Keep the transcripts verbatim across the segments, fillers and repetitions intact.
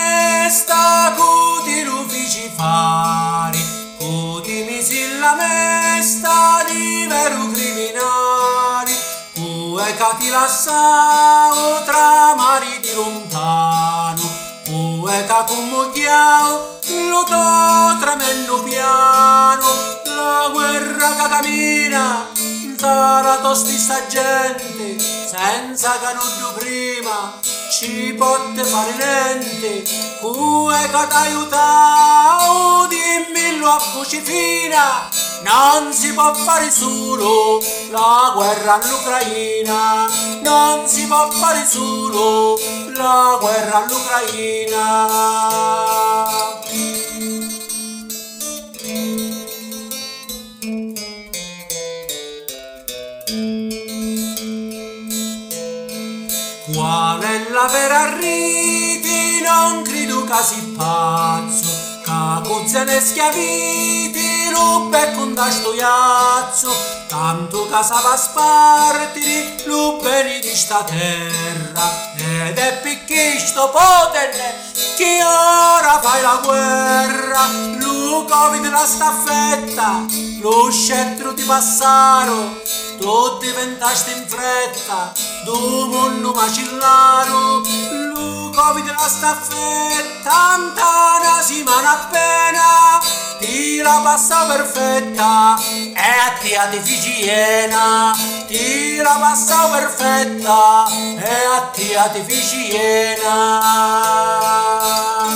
mesta, cuti l'uffici fari, cuti misi la mesta di veru criminali, cue cati lassau tra mari di lontano, cue cacu mugliau lo to tremendo piano, la guerra che cammina sarà tosti sta gente, senza canudo prima ci potte fare niente, cue che t'aiutau dimmillo a voce fina, non si può fare solo la guerra all'Ucraina, non si può fare solo la guerra all'Ucraina. Qual è la vera riti? Non credo che si pazzo, che cozze ne schiaviti, lo becco un da sto iazzo, tanto che sa spartiri, lo beni di sta terra, ed è picchi sto potene, che ora fai la guerra, lo covid la staffetta, lo scettro di passaro, tu diventasti in fretta, tu mondo macillaro, lu covid la staffetta, tanta settimana appena, ti la passa perfetta, e a te a te figiena, ti la passa perfetta, e a te a te figiena.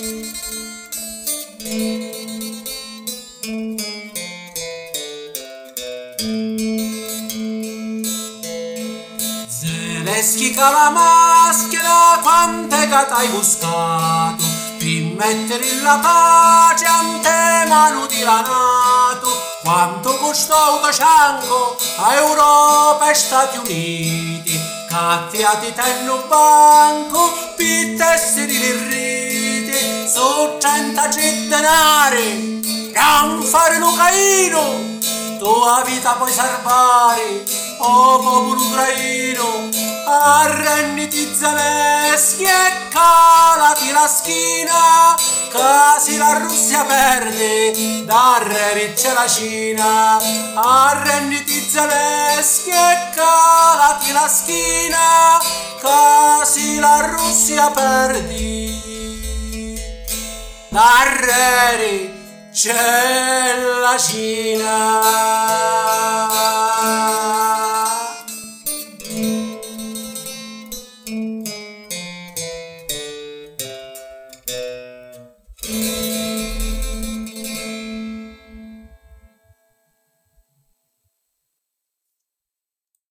Zelensky che la maschera quante che t'hai buscato per mettere la pace ante mano di la NATO, quanto costò un cianco a Europa e Stati Uniti, cazziati tenno banco per tessere i riti, su cento centenari non fare l'ucraino, tua vita puoi salvare, o popolo ucraino, arrenditi Zelensky e calati la schina, che se la Russia perde, darre c'è la Cina, arrenditi Zelensky e calati la schina, che se la Russia perde, darre c'è la Cina.